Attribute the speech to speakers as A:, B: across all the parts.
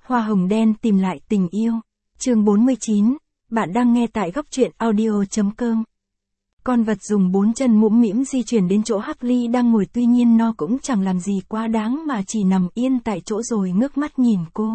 A: Hoa hồng đen tìm lại tình yêu. Chương 49, bạn đang nghe tại góc truyện audio.com. Con vật dùng 4 chân mũm mĩm di chuyển đến chỗ Hartley đang ngồi, tuy nhiên nó cũng chẳng làm gì quá đáng mà chỉ nằm yên tại chỗ rồi ngước mắt nhìn cô.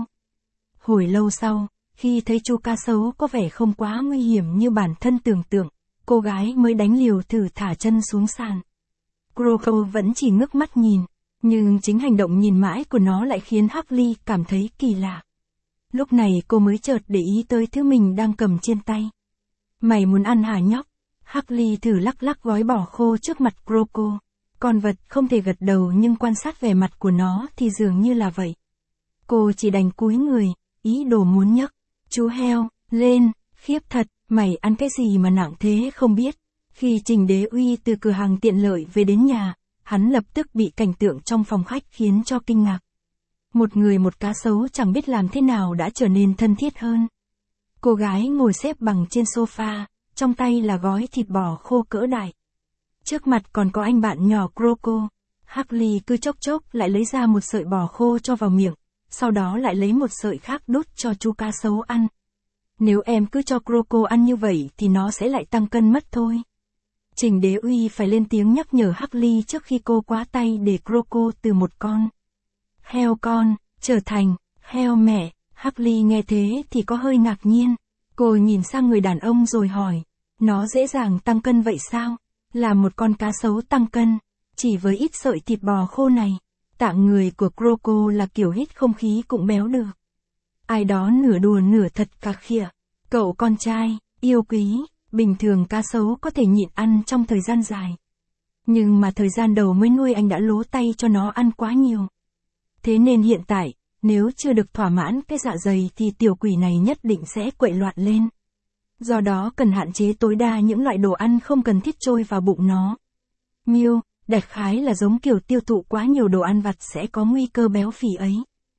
A: Hồi lâu sau, khi thấy chú cá sấu có vẻ không quá nguy hiểm như bản thân tưởng tượng, cô gái mới đánh liều thử thả chân xuống sàn. Croco vẫn chỉ ngước mắt nhìn, nhưng chính hành động nhìn mãi của nó lại khiến Hartley cảm thấy kỳ lạ. Lúc này cô mới chợt để ý tới thứ mình đang cầm trên tay. Mày muốn ăn hả nhóc? Hartley thử lắc lắc gói bò khô trước mặt Croco. Con vật không thể gật đầu nhưng quan sát vẻ mặt của nó thì dường như là vậy. Cô chỉ đành cúi người, ý đồ muốn nhấc. Chú heo, lên, khiếp thật, mày ăn cái gì mà nặng thế không biết. Khi Trình Đế Uy từ cửa hàng tiện lợi về đến nhà, hắn lập tức bị cảnh tượng trong phòng khách khiến cho kinh ngạc. Một người một cá sấu chẳng biết làm thế nào đã trở nên thân thiết hơn. Cô gái ngồi xếp bằng trên sofa, trong tay là gói thịt bò khô cỡ đại. Trước mặt còn có anh bạn nhỏ Croco. Hartley cứ chốc chốc lại lấy ra một sợi bò khô cho vào miệng, sau đó lại lấy một sợi khác đút cho chú cá sấu ăn. Nếu em cứ cho Croco ăn như vậy thì nó sẽ lại tăng cân mất thôi. Trình Đế Uy phải lên tiếng nhắc nhở Hartley trước khi cô quá tay để Croco từ một con heo con trở thành heo mẹ. Hartley nghe thế thì có hơi ngạc nhiên. Cô nhìn sang người đàn ông rồi hỏi, nó dễ dàng tăng cân vậy sao? Là một con cá sấu tăng cân, chỉ với ít sợi thịt bò khô này. Tạng người của Croco là kiểu hít không khí cũng béo được. Ai đó nửa đùa nửa thật cà khịa. Cậu con trai, yêu quý, bình thường cá sấu có thể nhịn ăn trong thời gian dài. Nhưng mà thời gian đầu mới nuôi anh đã lố tay cho nó ăn quá nhiều. Thế nên hiện tại, nếu chưa được thỏa mãn cái dạ dày thì tiểu quỷ này nhất định sẽ quậy loạn lên. Do đó cần hạn chế tối đa những loại đồ ăn không cần thiết trôi vào bụng nó. Miêu, đại khái là giống kiểu tiêu thụ quá nhiều đồ ăn vặt sẽ có nguy cơ béo phì ấy.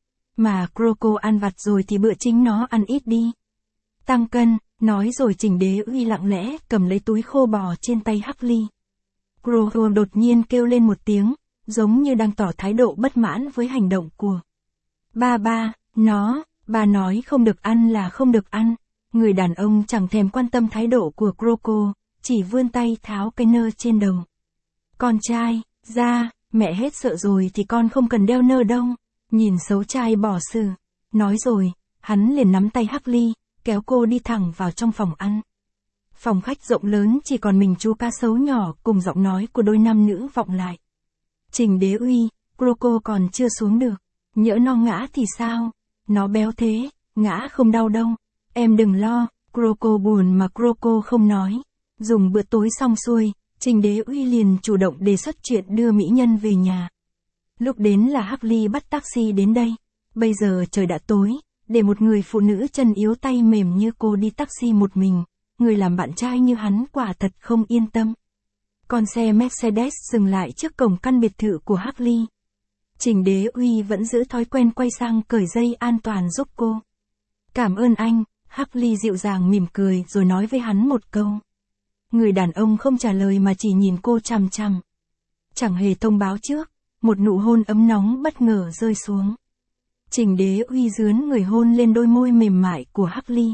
A: Mà Croco ăn vặt rồi thì bữa chính nó ăn ít đi. Tăng cân, nói rồi Trình Đế Uy lặng lẽ cầm lấy túi khô bò trên tay Hartley. Croco đột nhiên kêu lên một tiếng, giống như đang tỏ thái độ bất mãn với hành động của ba, bà nói không được ăn là không được ăn. Người đàn ông chẳng thèm quan tâm thái độ của Croco, chỉ vươn tay tháo cái nơ trên đầu. Con trai, ra, mẹ hết sợ rồi thì con không cần đeo nơ đâu. Nhìn xấu trai bỏ xử. Nói rồi, hắn liền nắm tay Hartley, kéo cô đi thẳng vào trong phòng ăn. Phòng khách rộng lớn chỉ còn mình chú cá sấu nhỏ cùng giọng nói của đôi nam nữ vọng lại. Trình Đế Uy, Croco còn chưa xuống được. Nhỡ nó ngã thì sao? Nó béo thế, ngã không đau đâu. Em đừng lo, Croco buồn mà Croco không nói. Dùng bữa tối xong xuôi, Trình Đế Uy liền chủ động đề xuất chuyện đưa mỹ nhân về nhà. Lúc đến là Hartley bắt taxi đến đây. Bây giờ trời đã tối, để một người phụ nữ chân yếu tay mềm như cô đi taxi một mình, người làm bạn trai như hắn quả thật không yên tâm. Con xe Mercedes dừng lại trước cổng căn biệt thự của Hartley. Trình Đế Uy vẫn giữ thói quen quay sang cởi dây an toàn giúp cô. Cảm ơn anh, Hartley dịu dàng mỉm cười rồi nói với hắn một câu. Người đàn ông không trả lời mà chỉ nhìn cô chằm chằm. Chẳng hề thông báo trước, một nụ hôn ấm nóng bất ngờ rơi xuống. Trình Đế Uy dướn người hôn lên đôi môi mềm mại của Hartley.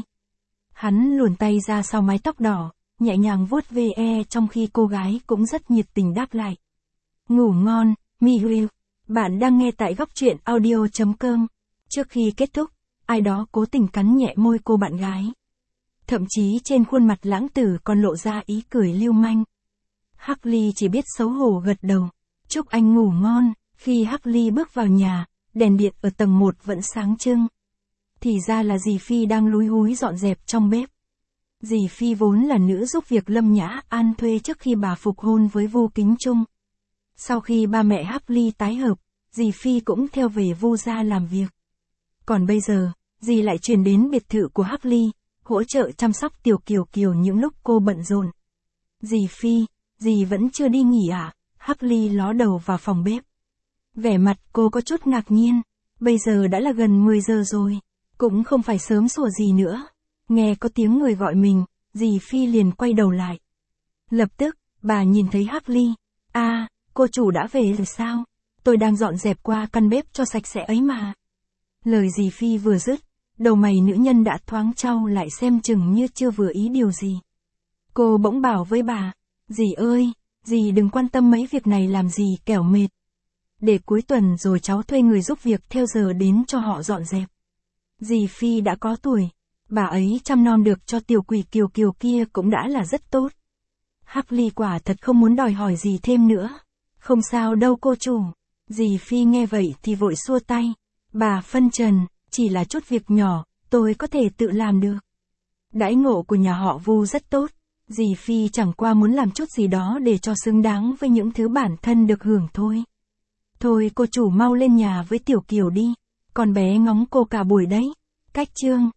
A: Hắn luồn tay ra sau mái tóc đỏ, nhẹ nhàng vuốt ve trong khi cô gái cũng rất nhiệt tình đáp lại. Ngủ ngon, Miu. Bạn đang nghe tại góc truyện audio.com. Trước khi kết thúc, ai đó cố tình cắn nhẹ môi cô bạn gái. Thậm chí trên khuôn mặt lãng tử còn lộ ra ý cười lưu manh. Hartley chỉ biết xấu hổ gật đầu. Chúc anh ngủ ngon. Khi Hartley bước vào nhà, đèn điện ở tầng 1 vẫn sáng trưng. Thì ra là dì Phi đang lúi húi dọn dẹp trong bếp. Dì Phi vốn là nữ giúp việc Lâm Nhã An thuê trước khi bà phục hôn với Vu Kính Trung. Sau khi ba mẹ Hartley tái hợp, dì Phi cũng theo về Vu gia làm việc. Còn bây giờ, dì lại chuyển đến biệt thự của Hartley, hỗ trợ chăm sóc Tiểu Kiều Kiều những lúc cô bận rộn. Dì Phi, dì vẫn chưa đi nghỉ à? Hartley ló đầu vào phòng bếp. Vẻ mặt cô có chút ngạc nhiên, bây giờ đã là gần 10 giờ rồi, cũng không phải sớm sủa gì nữa. Nghe có tiếng người gọi mình, dì Phi liền quay đầu lại. Lập tức, bà nhìn thấy Hartley. Cô chủ đã về rồi sao? Tôi đang dọn dẹp qua căn bếp cho sạch sẽ ấy mà. Lời dì Phi vừa dứt, đầu mày nữ nhân đã thoáng chau lại xem chừng như chưa vừa ý điều gì. Cô bỗng bảo với bà, dì ơi, dì đừng quan tâm mấy việc này làm gì kẻo mệt. Để cuối tuần rồi cháu thuê người giúp việc theo giờ đến cho họ dọn dẹp. Dì Phi đã có tuổi, bà ấy chăm nom được cho tiểu quỷ Kiều Kiều kia cũng đã là rất tốt. Hắc Ly quả thật không muốn đòi hỏi gì thêm nữa. Không sao đâu cô chủ. Dì Phi nghe vậy thì vội xua tay. Bà phân trần, chỉ là chút việc nhỏ, tôi có thể tự làm được. Đãi ngộ của nhà họ Vu rất tốt. Dì Phi chẳng qua muốn làm chút gì đó để cho xứng đáng với những thứ bản thân được hưởng thôi. Thôi cô chủ mau lên nhà với tiểu Kiều đi. Con bé ngóng cô cả buổi đấy. Cách chương